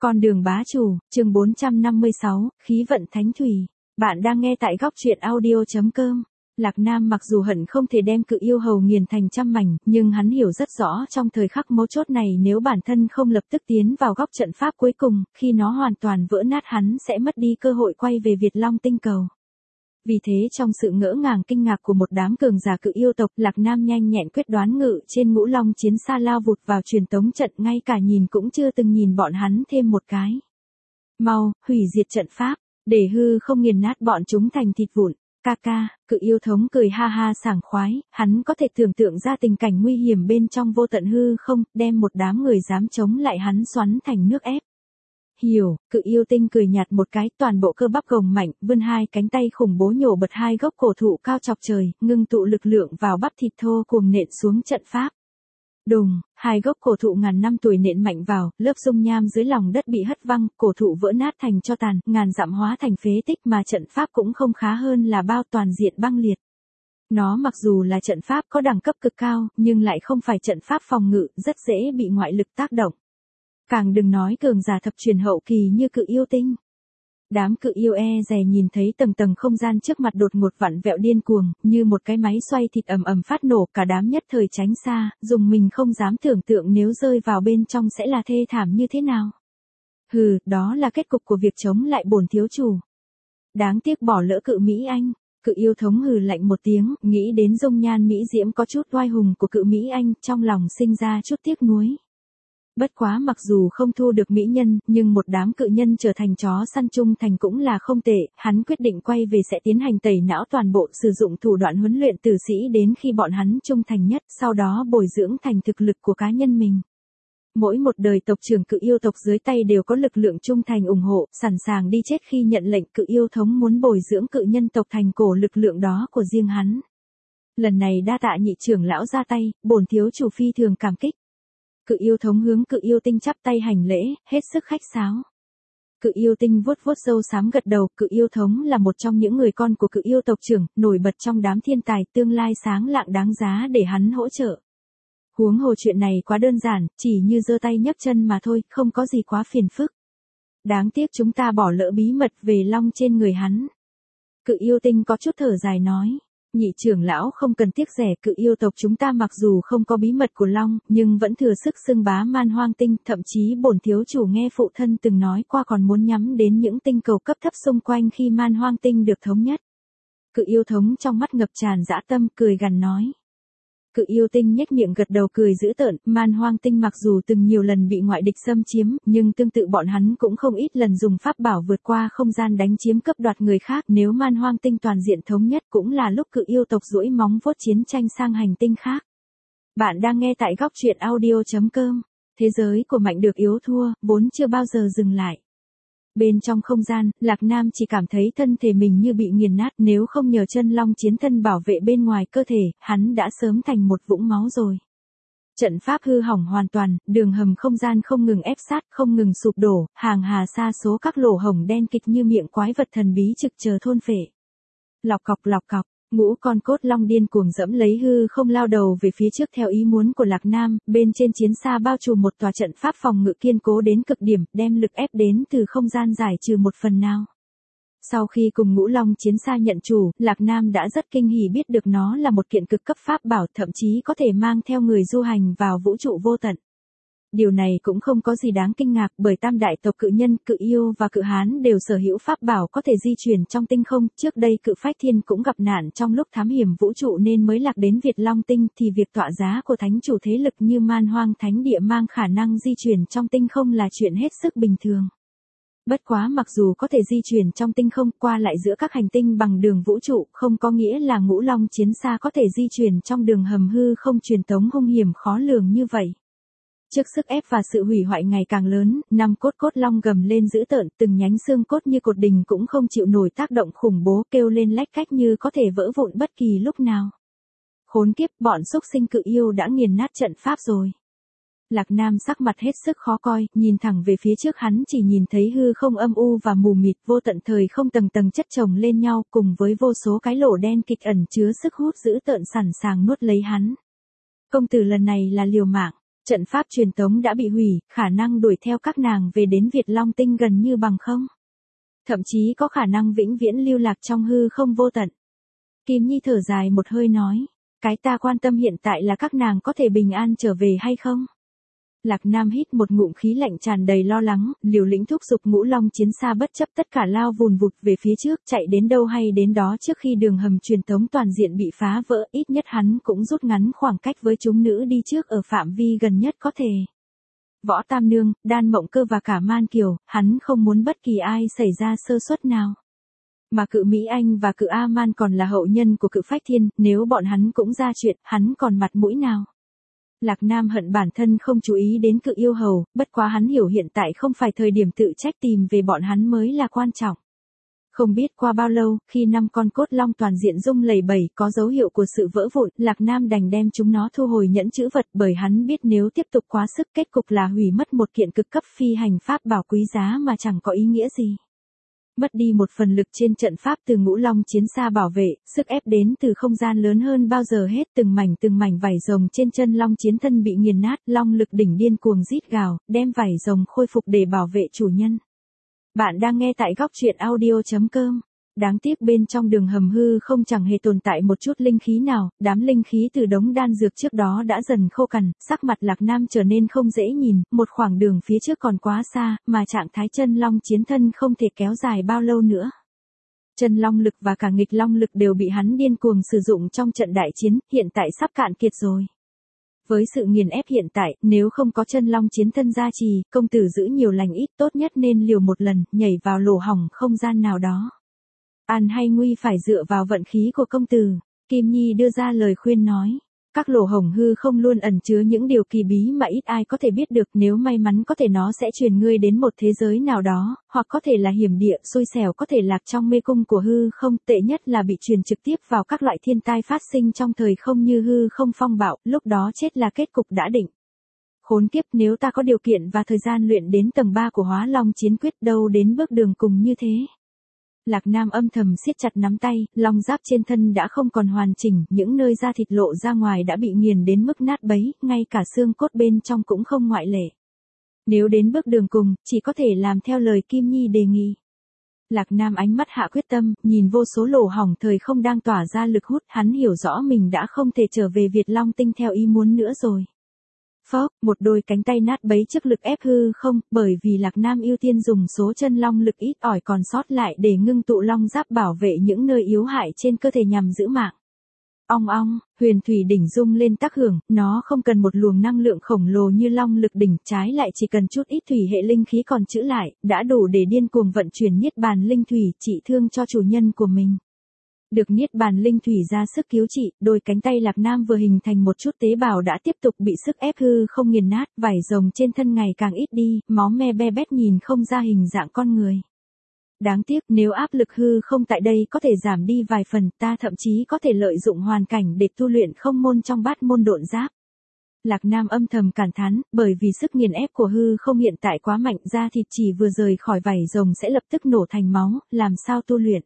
Con đường bá chủ, chương 456, khí vận thánh thủy. Bạn đang nghe tại góc truyện audio.com. Lạc Nam mặc dù hận không thể đem Cự Yêu Hầu nghiền thành trăm mảnh, nhưng hắn hiểu rất rõ trong thời khắc mấu chốt này nếu bản thân không lập tức tiến vào góc trận pháp cuối cùng, khi nó hoàn toàn vỡ nát hắn sẽ mất đi cơ hội quay về Việt Long tinh cầu. Vì thế trong sự ngỡ ngàng kinh ngạc của một đám cường giả Cự Yêu tộc, Lạc Nam nhanh nhẹn quyết đoán ngự trên Ngũ Long chiến xa lao vụt vào truyền tống trận, ngay cả nhìn cũng chưa từng nhìn bọn hắn thêm một cái. Mau, hủy diệt trận pháp, để hư không nghiền nát bọn chúng thành thịt vụn. Ca ca, Cự Yêu thống cười ha ha sảng khoái, hắn có thể tưởng tượng ra tình cảnh nguy hiểm bên trong vô tận hư không, đem một đám người dám chống lại hắn xoắn thành nước ép. Hiểu, Cự Yêu tinh cười nhạt một cái, toàn bộ cơ bắp gồng mạnh, vươn hai cánh tay khủng bố nhổ bật hai gốc cổ thụ cao chọc trời, ngưng tụ lực lượng vào bắp thịt thô cuồng nện xuống trận pháp. Đùng, hai gốc cổ thụ ngàn năm tuổi nện mạnh vào, lớp dung nham dưới lòng đất bị hất văng, cổ thụ vỡ nát thành tro tàn, ngàn dặm hóa thành phế tích, mà trận pháp cũng không khá hơn là bao, toàn diện băng liệt. Nó mặc dù là trận pháp có đẳng cấp cực cao, nhưng lại không phải trận pháp phòng ngự, rất dễ bị ngoại lực tác động. Càng đừng nói cường giả thập truyền hậu kỳ như Cự Yêu tinh. Đám Cự Yêu dè nhìn thấy tầng tầng không gian trước mặt đột ngột vặn vẹo điên cuồng, như một cái máy xoay thịt ầm ầm phát nổ, cả đám nhất thời tránh xa, dùng mình không dám tưởng tượng nếu rơi vào bên trong sẽ là thê thảm như thế nào. Hừ, đó là kết cục của việc chống lại bổn thiếu chủ. Đáng tiếc bỏ lỡ Cự Mỹ Anh. Cự Yêu thống hừ lạnh một tiếng, nghĩ đến dung nhan mỹ diễm có chút oai hùng của Cự Mỹ Anh, trong lòng sinh ra chút tiếc nuối. Bất quá mặc dù không thu được mỹ nhân, nhưng một đám cự nhân trở thành chó săn trung thành cũng là không tệ, hắn quyết định quay về sẽ tiến hành tẩy não toàn bộ, sử dụng thủ đoạn huấn luyện tử sĩ đến khi bọn hắn trung thành nhất, sau đó bồi dưỡng thành thực lực của cá nhân mình. Mỗi một đời tộc trưởng Cự Yêu tộc dưới tay đều có lực lượng trung thành ủng hộ, sẵn sàng đi chết khi nhận lệnh. Cự Yêu thống muốn bồi dưỡng cự nhân tộc thành cổ lực lượng đó của riêng hắn. Lần này đa tạ nhị trưởng lão ra tay, bổn thiếu chủ phi thường cảm kích. Cự Yêu thống hướng Cự Yêu tinh chắp tay hành lễ, hết sức khách sáo. Cự Yêu tinh vuốt vuốt râu xám gật đầu, Cự Yêu thống là một trong những người con của Cự Yêu tộc trưởng, nổi bật trong đám thiên tài, tương lai sáng lạng đáng giá để hắn hỗ trợ. Huống hồ chuyện này quá đơn giản, chỉ như giơ tay nhấc chân mà thôi, không có gì quá phiền phức. Đáng tiếc chúng ta bỏ lỡ bí mật về long trên người hắn. Cự Yêu tinh có chút thở dài nói. Nhị trưởng lão không cần tiếc rẻ, Cự Yêu tộc chúng ta mặc dù không có bí mật của long, nhưng vẫn thừa sức xưng bá Man Hoang tinh, thậm chí bổn thiếu chủ nghe phụ thân từng nói qua còn muốn nhắm đến những tinh cầu cấp thấp xung quanh khi Man Hoang tinh được thống nhất. Cự Yêu thống trong mắt ngập tràn dã tâm, cười gằn nói. Cự Yêu tinh nhếch miệng gật đầu cười dữ tợn, Man Hoang tinh mặc dù từng nhiều lần bị ngoại địch xâm chiếm, nhưng tương tự bọn hắn cũng không ít lần dùng pháp bảo vượt qua không gian đánh chiếm cướp đoạt người khác, nếu Man Hoang tinh toàn diện thống nhất cũng là lúc Cự Yêu tộc duỗi móng vuốt chiến tranh sang hành tinh khác. Bạn đang nghe tại góc truyện audio.com. Thế giới của mạnh được yếu thua, vốn chưa bao giờ dừng lại. Bên trong không gian, Lạc Nam chỉ cảm thấy thân thể mình như bị nghiền nát, nếu không nhờ chân long chiến thân bảo vệ bên ngoài cơ thể, hắn đã sớm thành một vũng máu rồi. Trận pháp hư hỏng hoàn toàn, đường hầm không gian không ngừng ép sát, không ngừng sụp đổ, hàng hà sa số các lỗ hổng đen kịt như miệng quái vật thần bí trực chờ thôn phệ. Lọc cọc, ngũ con cốt long điên cuồng dẫm lấy hư không lao đầu về phía trước theo ý muốn của Lạc Nam, bên trên chiến xa bao trùm một tòa trận pháp phòng ngự kiên cố đến cực điểm, đem lực ép đến từ không gian giải trừ một phần nào. Sau khi cùng ngũ long chiến xa nhận chủ, Lạc Nam đã rất kinh hỉ biết được nó là một kiện cực cấp pháp bảo, thậm chí có thể mang theo người du hành vào vũ trụ vô tận. Điều này cũng không có gì đáng kinh ngạc, bởi tam đại tộc cự nhân, Cự Yêu và Cự Hán đều sở hữu pháp bảo có thể di chuyển trong tinh không, trước đây Cự Phách Thiên cũng gặp nạn trong lúc thám hiểm vũ trụ nên mới lạc đến Việt Long tinh, thì việc tọa giá của thánh chủ thế lực như Man Hoang Thánh Địa mang khả năng di chuyển trong tinh không là chuyện hết sức bình thường. Bất quá mặc dù có thể di chuyển trong tinh không, qua lại giữa các hành tinh bằng đường vũ trụ, không có nghĩa là Ngũ Long chiến xa có thể di chuyển trong đường hầm hư không truyền tống hung hiểm khó lường như vậy. Trước sức ép và sự hủy hoại ngày càng lớn, năm cốt long gầm lên dữ tợn, từng nhánh xương cốt như cột đình cũng không chịu nổi tác động khủng bố, kêu lên lách cách như có thể vỡ vụn bất kỳ lúc nào. Khốn kiếp, bọn xúc sinh Cự Yêu đã nghiền nát trận pháp rồi. Lạc Nam sắc mặt hết sức khó coi, nhìn thẳng về phía trước hắn chỉ nhìn thấy hư không âm u và mù mịt, vô tận thời không tầng tầng chất chồng lên nhau, cùng với vô số cái lỗ đen kịch ẩn chứa sức hút dữ tợn sẵn sàng nuốt lấy hắn. Công tử lần này là liều mạng. Trận pháp truyền tống đã bị hủy, khả năng đuổi theo các nàng về đến Việt Long Tinh gần như bằng không. Thậm chí có khả năng vĩnh viễn lưu lạc trong hư không vô tận. Kim Nhi thở dài một hơi nói, cái ta quan tâm hiện tại là các nàng có thể bình an trở về hay không? Lạc Nam hít một ngụm khí lạnh tràn đầy lo lắng, liều lĩnh thúc giục Ngũ Long chiến xa bất chấp tất cả lao vùn vụt về phía trước, chạy đến đâu hay đến đó trước khi đường hầm truyền tống toàn diện bị phá vỡ, ít nhất hắn cũng rút ngắn khoảng cách với chúng nữ đi trước ở phạm vi gần nhất có thể. Võ Tam Nương, Đan Mộng Cơ và cả Man Kiều, hắn không muốn bất kỳ ai xảy ra sơ suất nào. Mà Cự Mỹ Anh và Cự A Man còn là hậu nhân của Cự Phách Thiên, nếu bọn hắn cũng ra chuyện, hắn còn mặt mũi nào? Lạc Nam hận bản thân không chú ý đến Cự Yêu Hầu, bất quá hắn hiểu hiện tại không phải thời điểm tự trách, tìm về bọn hắn mới là quan trọng. Không biết qua bao lâu, khi 5 con cốt long toàn diện rung lẩy bẩy có dấu hiệu của sự vỡ vụn, Lạc Nam đành đem chúng nó thu hồi nhẫn chữ vật, bởi hắn biết nếu tiếp tục quá sức kết cục là hủy mất một kiện cực cấp phi hành pháp bảo quý giá mà chẳng có ý nghĩa gì. Mất đi một phần lực trên trận pháp từ Ngũ Long chiến xa bảo vệ, sức ép đến từ không gian lớn hơn bao giờ hết, từng mảnh vảy rồng trên chân long chiến thân bị nghiền nát, long lực đỉnh điên cuồng rít gào, đem vảy rồng khôi phục để bảo vệ chủ nhân. Bạn đang nghe tại góc truyện audio.com. Đáng tiếc bên trong đường hầm hư không chẳng hề tồn tại một chút linh khí nào, đám linh khí từ đống đan dược trước đó đã dần khô cằn, sắc mặt Lạc Nam trở nên không dễ nhìn, một khoảng đường phía trước còn quá xa, mà trạng thái chân long chiến thân không thể kéo dài bao lâu nữa. Chân long lực và cả nghịch long lực đều bị hắn điên cuồng sử dụng trong trận đại chiến, hiện tại sắp cạn kiệt rồi. Với sự nghiền ép hiện tại, nếu không có chân long chiến thân gia trì, công tử giữ nhiều lành ít, tốt nhất nên liều một lần, nhảy vào lỗ hổng không gian nào đó. An hay nguy phải dựa vào vận khí của công tử, Kim Nhi đưa ra lời khuyên nói. Các lỗ hổng hư không luôn ẩn chứa những điều kỳ bí mà ít ai có thể biết được, nếu may mắn có thể nó sẽ truyền ngươi đến một thế giới nào đó, hoặc có thể là hiểm địa, xui xẻo có thể lạc trong mê cung của hư không, tệ nhất là bị truyền trực tiếp vào các loại thiên tai phát sinh trong thời không như hư không phong bạo, lúc đó chết là kết cục đã định. Khốn kiếp, nếu ta có điều kiện và thời gian luyện đến tầng 3 của Hóa Long Chiến Quyết, đâu đến bước đường cùng như thế. Lạc Nam âm thầm siết chặt nắm tay, long giáp trên thân đã không còn hoàn chỉnh, những nơi da thịt lộ ra ngoài đã bị nghiền đến mức nát bấy, ngay cả xương cốt bên trong cũng không ngoại lệ. Nếu đến bước đường cùng, chỉ có thể làm theo lời Kim Nhi đề nghị. Lạc Nam ánh mắt hạ quyết tâm, nhìn vô số lỗ hổng thời không đang tỏa ra lực hút, hắn hiểu rõ mình đã không thể trở về Việt Long Tinh theo ý muốn nữa rồi. Phốc, một đôi cánh tay nát bấy trước lực ép hư không, bởi vì Lạc Nam ưu tiên dùng số chân long lực ít ỏi còn sót lại để ngưng tụ long giáp bảo vệ những nơi yếu hại trên cơ thể nhằm giữ mạng. Ong ong, huyền thủy đỉnh rung lên tác hưởng, nó không cần một luồng năng lượng khổng lồ như long lực đỉnh, trái lại chỉ cần chút ít thủy hệ linh khí còn trữ lại, đã đủ để điên cuồng vận chuyển niết bàn linh thủy trị thương cho chủ nhân của mình. Được niết bàn linh thủy ra sức cứu trị, đôi cánh tay Lạc Nam vừa hình thành một chút tế bào đã tiếp tục bị sức ép hư không nghiền nát, vảy rồng trên thân ngày càng ít đi, máu me be bét nhìn không ra hình dạng con người. Đáng tiếc, nếu áp lực hư không tại đây có thể giảm đi vài phần, ta thậm chí có thể lợi dụng hoàn cảnh để tu luyện không môn trong bát môn độn giáp. Lạc Nam âm thầm cảm thán, bởi vì sức nghiền ép của hư không hiện tại quá mạnh, da thịt chỉ vừa rời khỏi vảy rồng sẽ lập tức nổ thành máu, làm sao tu luyện.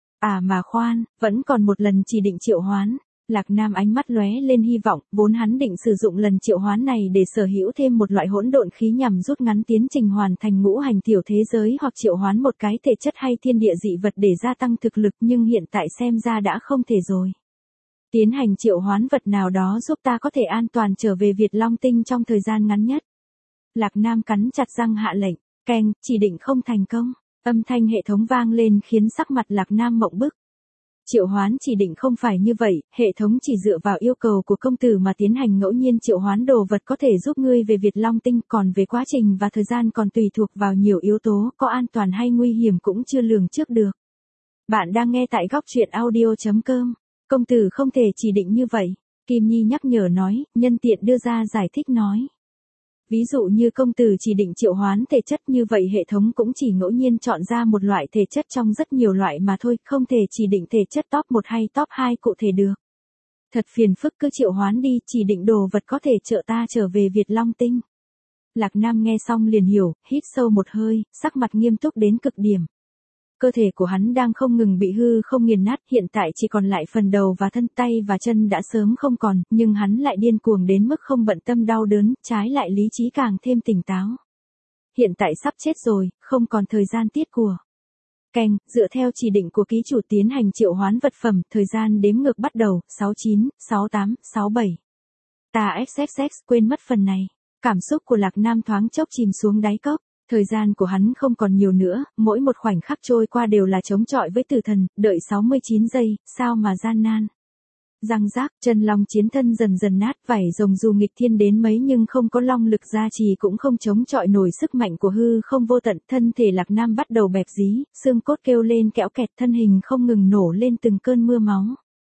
À mà khoan, vẫn còn một lần chỉ định triệu hoán. Lạc Nam ánh mắt lóe lên hy vọng, vốn hắn định sử dụng lần triệu hoán này để sở hữu thêm một loại hỗn độn khí nhằm rút ngắn tiến trình hoàn thành ngũ hành tiểu thế giới, hoặc triệu hoán một cái thể chất hay thiên địa dị vật để gia tăng thực lực, nhưng hiện tại xem ra đã không thể rồi. Tiến hành triệu hoán vật nào đó giúp ta có thể an toàn trở về Việt Long Tinh trong thời gian ngắn nhất. Lạc Nam cắn chặt răng hạ lệnh, keng, chỉ định không thành công. Âm thanh hệ thống vang lên khiến sắc mặt Lạc Nam mộng bức. Triệu hoán chỉ định không phải như vậy, hệ thống chỉ dựa vào yêu cầu của công tử mà tiến hành ngẫu nhiên triệu hoán đồ vật có thể giúp ngươi về Việt Long Tinh, còn về quá trình và thời gian còn tùy thuộc vào nhiều yếu tố, có an toàn hay nguy hiểm cũng chưa lường trước được. Bạn đang nghe tại góc truyện audio.com. Công tử không thể chỉ định như vậy, Kim Nhi nhắc nhở nói, nhân tiện đưa ra giải thích nói. Ví dụ như công tử chỉ định triệu hoán thể chất, như vậy hệ thống cũng chỉ ngẫu nhiên chọn ra một loại thể chất trong rất nhiều loại mà thôi, không thể chỉ định thể chất top 1 hay top 2 cụ thể được. Thật phiền phức, cứ triệu hoán đi, chỉ định đồ vật có thể trợ ta trở về Việt Long Tinh. Lạc Nam nghe xong liền hiểu, hít sâu một hơi, sắc mặt nghiêm túc đến cực điểm. Cơ thể của hắn đang không ngừng bị hư không nghiền nát, hiện tại chỉ còn lại phần đầu và thân, tay và chân đã sớm không còn, nhưng hắn lại điên cuồng đến mức không bận tâm đau đớn, trái lại lý trí càng thêm tỉnh táo. Hiện tại sắp chết rồi, không còn thời gian tiết của. Keng, dựa theo chỉ định của ký chủ tiến hành triệu hoán vật phẩm, thời gian đếm ngược bắt đầu, 69, 68, 67. Ta XXX quên mất phần này. Cảm xúc của Lạc Nam thoáng chốc chìm xuống đáy cốc. Thời gian của hắn không còn nhiều nữa, mỗi một khoảnh khắc trôi qua đều là chống chọi với tử thần, đợi 69 giây, sao mà gian nan. Răng rác, chân long chiến thân dần dần nát, vảy rồng dù nghịch thiên đến mấy nhưng không có long lực gia trì cũng không chống chọi nổi sức mạnh của hư không vô tận, thân thể Lạc Nam bắt đầu bẹp dí, xương cốt kêu lên kẽo kẹt, thân hình không ngừng nổ lên từng cơn mưa máu.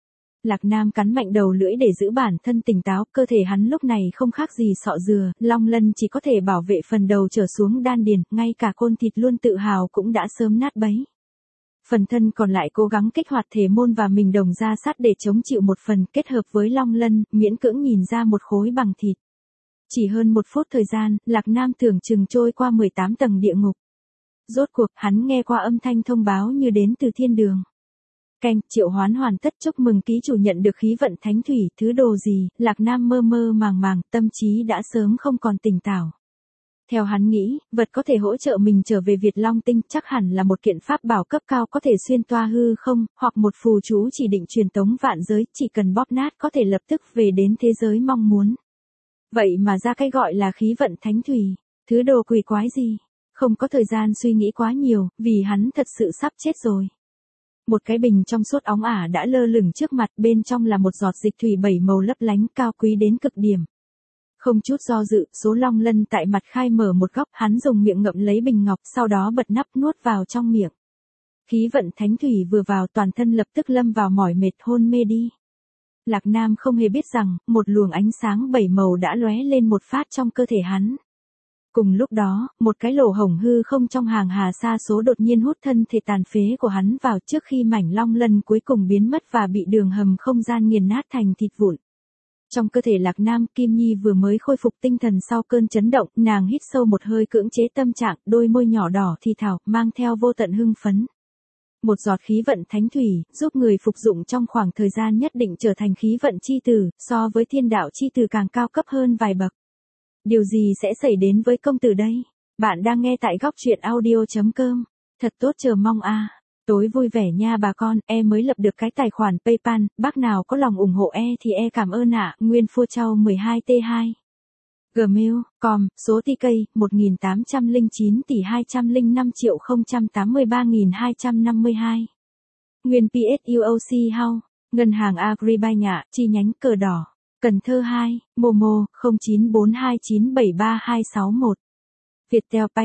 Lạc Nam cắn mạnh đầu lưỡi để giữ bản thân tỉnh táo, cơ thể hắn lúc này không khác gì sọ dừa, long lân chỉ có thể bảo vệ phần đầu trở xuống đan điền, ngay cả côn thịt luôn tự hào cũng đã sớm nát bấy. Phần thân còn lại cố gắng kích hoạt thể môn và mình đồng ra sắt để chống chịu một phần, kết hợp với long lân, miễn cưỡng nhìn ra một khối bằng thịt. Chỉ hơn 1 phút thời gian, Lạc Nam tưởng chừng trôi qua 18 tầng địa ngục. Rốt cuộc, hắn nghe qua âm thanh thông báo như đến từ thiên đường. Keng, triệu hoán hoàn tất, chúc mừng ký chủ nhận được khí vận thánh thủy, thứ đồ gì, Lạc Nam mơ mơ màng màng, tâm trí đã sớm không còn tỉnh táo. Theo hắn nghĩ, vật có thể hỗ trợ mình trở về Việt Long Tinh chắc hẳn là một kiện pháp bảo cấp cao có thể xuyên toa hư không, hoặc một phù chú chỉ định truyền tống vạn giới, chỉ cần bóp nát có thể lập tức về đến thế giới mong muốn. Vậy mà ra cái gọi là khí vận thánh thủy, thứ đồ quỷ quái gì, không có thời gian suy nghĩ quá nhiều, vì hắn thật sự sắp chết rồi. Một cái bình trong suốt óng ả đã lơ lửng trước mặt, bên trong là một giọt dịch thủy 7 màu lấp lánh cao quý đến cực điểm. Không chút do dự, số long lân tại mặt khai mở một góc, hắn dùng miệng ngậm lấy bình ngọc, sau đó bật nắp nuốt vào trong miệng. Khí vận thánh thủy vừa vào, toàn thân lập tức lâm vào mỏi mệt hôn mê đi. Lạc Nam không hề biết rằng, một luồng ánh sáng 7 màu đã lóe lên một phát trong cơ thể hắn. Cùng lúc đó, một cái lỗ hổng hư không trong hàng hà sa số đột nhiên hút thân thể tàn phế của hắn vào trước khi mảnh long lân cuối cùng biến mất và bị đường hầm không gian nghiền nát thành thịt vụn. Trong cơ thể Lạc Nam, Kim Nhi vừa mới khôi phục tinh thần sau cơn chấn động, nàng hít sâu một hơi cưỡng chế tâm trạng, đôi môi nhỏ đỏ thì thào, mang theo vô tận hưng phấn. Một giọt khí vận thánh thủy, giúp người phục dụng trong khoảng thời gian nhất định trở thành khí vận chi tử, so với thiên đạo chi tử càng cao cấp hơn vài bậc. Điều gì sẽ xảy đến với công tử đây? Bạn đang nghe tại góc truyện audio.com. Thật tốt, chờ mong a. Tối vui vẻ nha bà con, mới lập được cái tài khoản PayPal, bác nào có lòng ủng hộ thì cảm ơn ạ. Nguyên Phô Châu 12T2 Gmail.com, số TK 1809 tỷ 205.083.252. Nguyên PSUOC House, Ngân hàng Agribank ạ, chi nhánh Cờ Đỏ, Cần Thơ 2, Momo 0942973261. Viettel Pay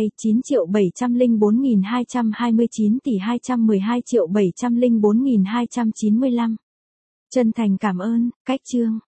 9.704.229 tỷ 212.704.295. Chân thành cảm ơn, cách chương.